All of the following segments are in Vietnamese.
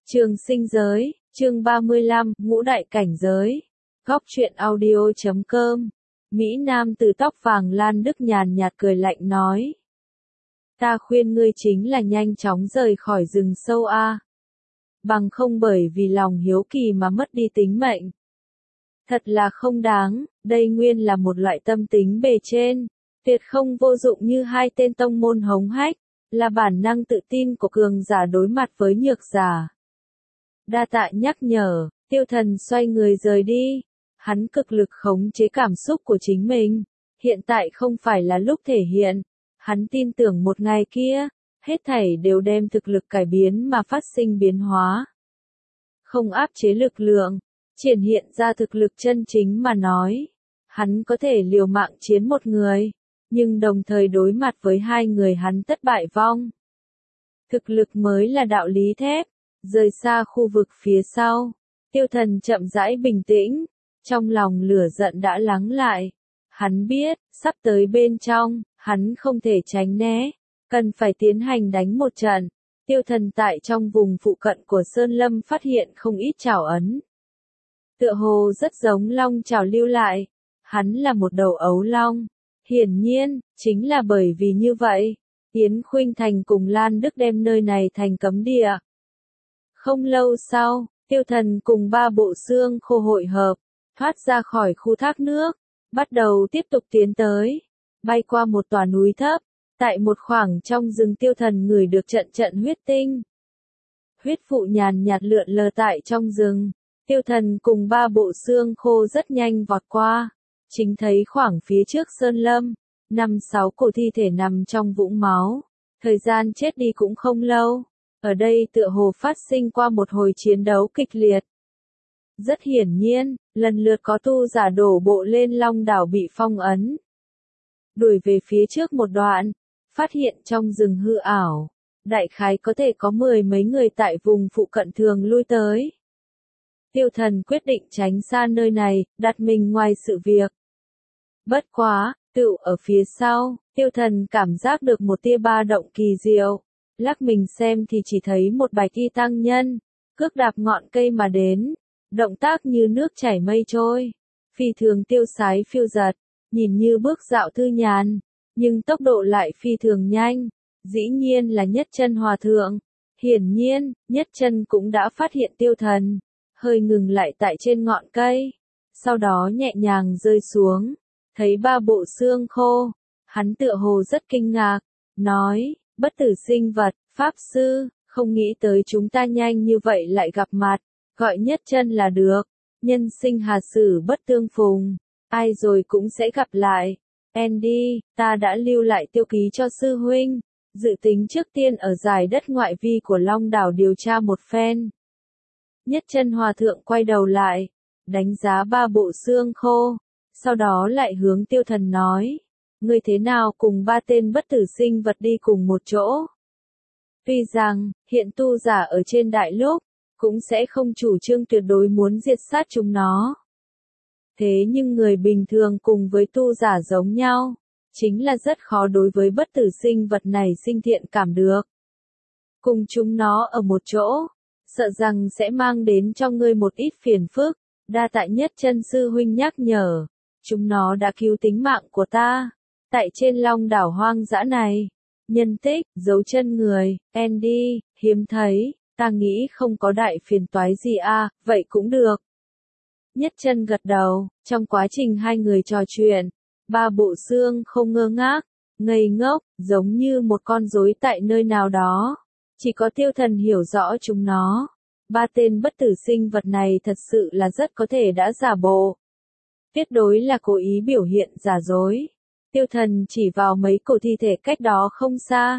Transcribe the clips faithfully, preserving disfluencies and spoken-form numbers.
Trường sinh giới, chương ba mươi lăm, ngũ đại cảnh giới. Góc truyện audio chấm com. Mỹ Nam từ tóc vàng Lan Đức nhàn nhạt cười lạnh nói. Ta khuyên ngươi chính là nhanh chóng rời khỏi rừng sâu a. Bằng không bởi vì lòng hiếu kỳ mà mất đi tính mệnh. Thật là không đáng, đây nguyên là một loại tâm tính bề trên, tuyệt không vô dụng như hai tên tông môn hống hách, là bản năng tự tin của cường giả đối mặt với nhược giả. Đa tạ nhắc nhở, Tiêu Thần xoay người rời đi, hắn cực lực khống chế cảm xúc của chính mình, hiện tại không phải là lúc thể hiện, hắn tin tưởng một ngày kia, hết thảy đều đem thực lực cải biến mà phát sinh biến hóa. Không áp chế lực lượng, triển hiện ra thực lực chân chính mà nói, hắn có thể liều mạng chiến một người, nhưng đồng thời đối mặt với hai người hắn tất bại vong. Thực lực mới là đạo lý thép. Rời xa khu vực phía sau, Tiêu Thần chậm rãi bình tĩnh, trong lòng lửa giận đã lắng lại. Hắn biết, sắp tới bên trong, hắn không thể tránh né, cần phải tiến hành đánh một trận. Tiêu Thần tại trong vùng phụ cận của Sơn Lâm phát hiện không ít trảo ấn. Tựa hồ rất giống long trảo lưu lại, hắn là một đầu ấu long. Hiển nhiên, chính là bởi vì như vậy, Yến Khuynh Thành cùng Lan Đức đem nơi này thành cấm địa. Không lâu sau, Tiêu Thần cùng ba bộ xương khô hội hợp, thoát ra khỏi khu thác nước, bắt đầu tiếp tục tiến tới, bay qua một tòa núi thấp, tại một khoảng trong rừng Tiêu Thần ngửi được trận trận huyết tinh. Huyết vụ nhàn nhạt lượn lờ tại trong rừng, Tiêu Thần cùng ba bộ xương khô rất nhanh vọt qua, chính thấy khoảng phía trước sơn lâm, năm sáu cổ thi thể nằm trong vũng máu, thời gian chết đi cũng không lâu. Ở đây tựa hồ phát sinh qua một hồi chiến đấu kịch liệt. Rất hiển nhiên, lần lượt có tu giả đổ bộ lên Long đảo bị phong ấn. Đuổi về phía trước một đoạn, phát hiện trong rừng hư ảo, đại khái có thể có mười mấy người tại vùng phụ cận thường lui tới. Tiêu Thần quyết định tránh xa nơi này, đặt mình ngoài sự việc. Bất quá, tựu ở phía sau, Tiêu Thần cảm giác được một tia ba động kỳ diệu. Lắc mình xem thì chỉ thấy một bạch y tăng nhân, cước đạp ngọn cây mà đến, động tác như nước chảy mây trôi, phi thường tiêu sái phiêu giật, nhìn như bước dạo thư nhàn, nhưng tốc độ lại phi thường nhanh, dĩ nhiên là Nhất Chân Hòa Thượng. Hiển nhiên, Nhất Chân cũng đã phát hiện Tiêu Thần, hơi ngừng lại tại trên ngọn cây, sau đó nhẹ nhàng rơi xuống, thấy ba bộ xương khô, hắn tựa hồ rất kinh ngạc, nói. Bất tử sinh vật, Pháp Sư, không nghĩ tới chúng ta nhanh như vậy lại gặp mặt, gọi Nhất Chân là được, nhân sinh hà sử bất tương phùng, ai rồi cũng sẽ gặp lại. Andy, ta đã lưu lại tiêu ký cho sư huynh, dự tính trước tiên ở giải đất ngoại vi của Long đảo điều tra một phen. Nhất Chân Hòa Thượng quay đầu lại, đánh giá ba bộ xương khô, sau đó lại hướng Tiêu Thần nói. Ngươi thế nào cùng ba tên bất tử sinh vật đi cùng một chỗ? Tuy rằng, hiện tu giả ở trên đại lục, cũng sẽ không chủ trương tuyệt đối muốn diệt sát chúng nó. Thế nhưng người bình thường cùng với tu giả giống nhau, chính là rất khó đối với bất tử sinh vật này sinh thiện cảm được. Cùng chúng nó ở một chỗ, sợ rằng sẽ mang đến cho ngươi một ít phiền phức, đa tạ Nhất Chân sư huynh nhắc nhở, chúng nó đã cứu tính mạng của ta. Tại trên Long đảo hoang dã này, nhân tích, dấu chân người, Andy, hiếm thấy, ta nghĩ không có đại phiền toái gì à, vậy cũng được. Nhất Chân gật đầu, trong quá trình hai người trò chuyện, ba bộ xương không ngơ ngác, ngây ngốc, giống như một con rối tại nơi nào đó. Chỉ có Tiêu Thần hiểu rõ chúng nó. Ba tên bất tử sinh vật này thật sự là rất có thể đã giả bộ. Tuyệt đối là cố ý biểu hiện giả dối. Tiêu Thần chỉ vào mấy cổ thi thể cách đó không xa.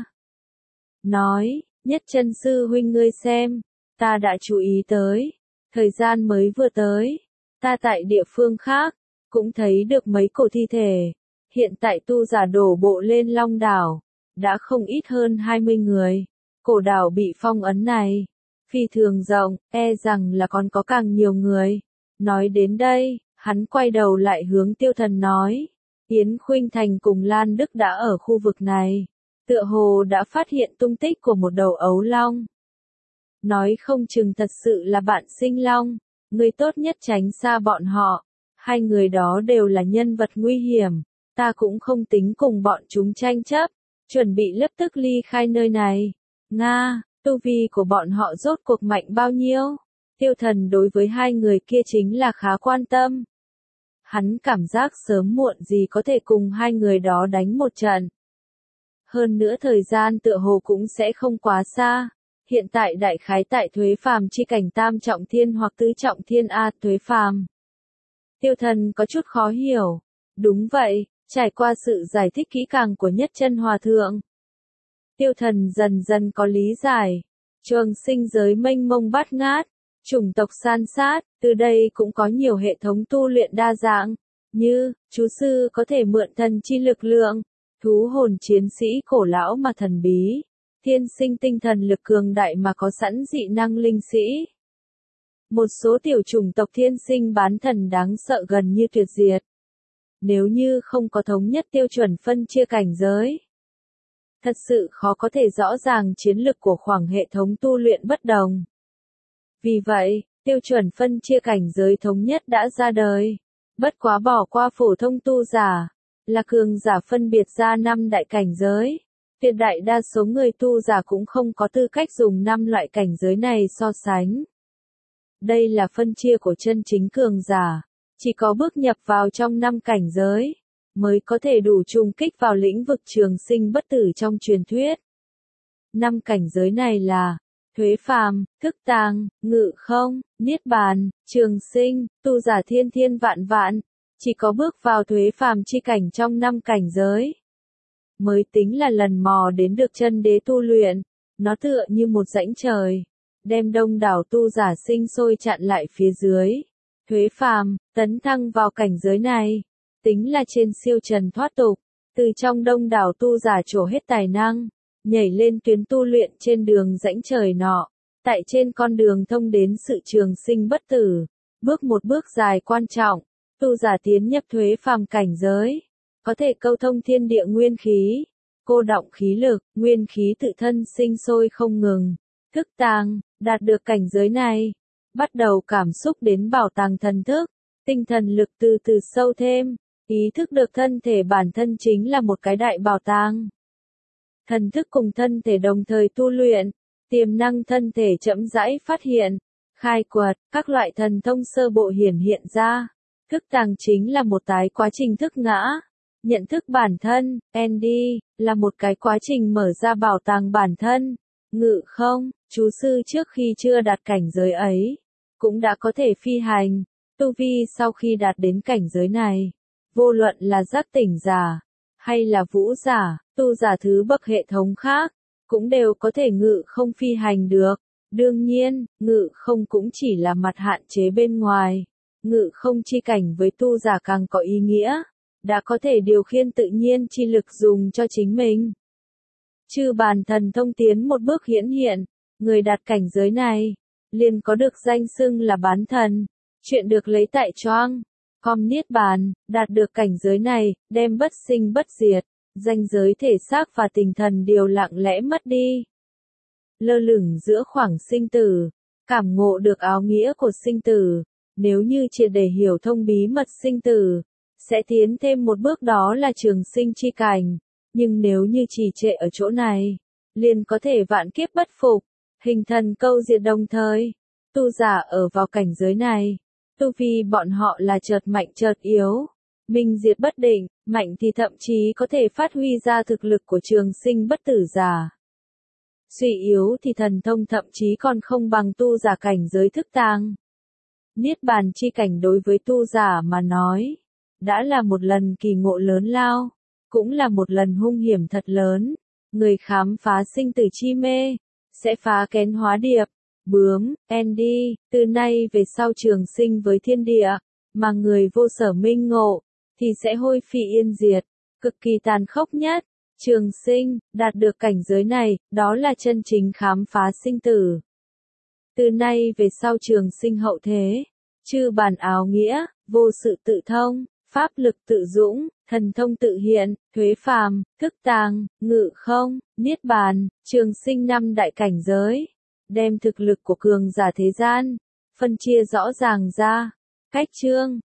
Nói, Nhất Chân sư huynh ngươi xem, ta đã chú ý tới, thời gian mới vừa tới, ta tại địa phương khác, cũng thấy được mấy cổ thi thể, hiện tại tu giả đổ bộ lên Long đảo, đã không ít hơn hai mươi người, cổ đảo bị phong ấn này, phi thường rộng, e rằng là còn có càng nhiều người. Nói đến đây, hắn quay đầu lại hướng Tiêu Thần nói. Yến Khuynh Thành cùng Lan Đức đã ở khu vực này, tựa hồ đã phát hiện tung tích của một đầu ấu long. nói không chừng thật sự là bạn sinh long, ngươi tốt nhất tránh xa bọn họ, hai người đó đều là nhân vật nguy hiểm, ta cũng không tính cùng bọn chúng tranh chấp, chuẩn bị lập tức ly khai nơi này. Nga, tu vi của bọn họ rốt cuộc mạnh bao nhiêu? Tiêu Thần đối với hai người kia chính là khá quan tâm. Hắn cảm giác sớm muộn gì có thể cùng hai người đó đánh một trận. Hơn nữa thời gian tựa hồ cũng sẽ không quá xa. Hiện tại đại khái tại Thuế Phàm chi cảnh tam trọng thiên hoặc tứ trọng thiên a Thuế Phàm. Tiêu Thần có chút khó hiểu. Đúng vậy, trải qua sự giải thích kỹ càng của Nhất Chân Hòa Thượng. Tiêu Thần dần dần có lý giải. Trường sinh giới mênh mông bát ngát, chủng tộc san sát, từ đây cũng có nhiều hệ thống tu luyện đa dạng, như, chú sư có thể mượn thần chi lực lượng, thú hồn chiến sĩ cổ lão mà thần bí, thiên sinh tinh thần lực cường đại mà có sẵn dị năng linh sĩ. Một số tiểu chủng tộc thiên sinh bán thần đáng sợ gần như tuyệt diệt. Nếu như không có thống nhất tiêu chuẩn phân chia cảnh giới, thật sự khó có thể rõ ràng chiến lực của khoảng hệ thống tu luyện bất đồng. Vì vậy, tiêu chuẩn phân chia cảnh giới thống nhất đã ra đời. Bất quá bỏ qua phổ thông tu giả, là cường giả phân biệt ra năm đại cảnh giới. Tuyệt đại đa số người tu giả cũng không có tư cách dùng năm loại cảnh giới này so sánh. Đây là phân chia của chân chính cường giả, chỉ có bước nhập vào trong năm cảnh giới, mới có thể đủ trùng kích vào lĩnh vực trường sinh bất tử trong truyền thuyết. Năm cảnh giới này là Thuế Phàm, Thức Tàng, Ngự Không, Niết Bàn, Trường Sinh, tu giả thiên thiên vạn vạn, chỉ có bước vào Thuế Phàm chi cảnh trong năm cảnh giới, mới tính là lần mò đến được chân đế tu luyện, nó tựa như một rãnh trời, đem đông đảo tu giả sinh sôi chặn lại phía dưới. Thuế Phàm, tấn thăng vào cảnh giới này, tính là trên siêu trần thoát tục, từ trong đông đảo tu giả trổ hết tài năng, nhảy lên tuyến tu luyện trên đường rãnh trời nọ, tại trên con đường thông đến sự trường sinh bất tử, bước một bước dài quan trọng, tu giả tiến nhập Thuế Phàm cảnh giới, có thể câu thông thiên địa nguyên khí, cô đọng khí lực, nguyên khí tự thân sinh sôi không ngừng, thức tàng, đạt được cảnh giới này, bắt đầu cảm xúc đến bảo tàng thần thức, tinh thần lực từ từ sâu thêm, ý thức được thân thể bản thân chính là một cái đại bảo tàng. Thần thức cùng thân thể đồng thời tu luyện, tiềm năng thân thể chậm rãi phát hiện, khai quật, các loại thần thông sơ bộ hiển hiện ra. Thức tàng chính là một tái quá trình thức ngã. Nhận thức bản thân, en đê, là một cái quá trình mở ra bảo tàng bản thân. Ngự không, chú sư trước khi chưa đạt cảnh giới ấy, cũng đã có thể phi hành. Tu vi sau khi đạt đến cảnh giới này, vô luận là giác tỉnh giả, hay là vũ giả, tu giả thứ bậc hệ thống khác, cũng đều có thể ngự không phi hành được. Đương nhiên, ngự không cũng chỉ là mặt hạn chế bên ngoài. Ngự không chi cảnh với tu giả càng có ý nghĩa, đã có thể điều khiển tự nhiên chi lực dùng cho chính mình. Chư bàn thần thông tiến một bước hiển hiện, người đạt cảnh giới này, liền có được danh xưng là bán thần, chuyện được lấy tại choang. Com Niết Bàn, đạt được cảnh giới này, đem bất sinh bất diệt, ranh giới thể xác và tinh thần đều lặng lẽ mất đi. Lơ lửng giữa khoảng sinh tử, cảm ngộ được áo nghĩa của sinh tử, nếu như triệt để hiểu thông bí mật sinh tử, sẽ tiến thêm một bước đó là trường sinh chi cảnh, nhưng nếu như trì trệ ở chỗ này, liền có thể vạn kiếp bất phục, hình thần câu diệt đồng thời. Tu giả ở vào cảnh giới này, tu vi bọn họ là chợt mạnh chợt yếu, minh diệt bất định, mạnh thì thậm chí có thể phát huy ra thực lực của trường sinh bất tử giả. Suy yếu thì thần thông thậm chí còn không bằng tu giả cảnh giới thức tàng. Niết bàn chi cảnh đối với tu giả mà nói, đã là một lần kỳ ngộ lớn lao, cũng là một lần hung hiểm thật lớn. Người khám phá sinh tử chi mê, sẽ phá kén hóa điệp, bướm, Andy, từ nay về sau trường sinh với thiên địa, mà người vô sở minh ngộ, thì sẽ hôi phi yên diệt, cực kỳ tàn khốc nhất. Trường sinh, đạt được cảnh giới này, đó là chân chính khám phá sinh tử. Từ nay về sau trường sinh hậu thế, chư bàn áo nghĩa, vô sự tự thông, pháp lực tự dũng, thần thông tự hiện, Thuế Phàm, Thức Tàng, Ngự Không, Niết Bàn, trường sinh năm đại cảnh giới. đem thực lực của cường giả thế gian, phân chia rõ ràng ra. Cách chương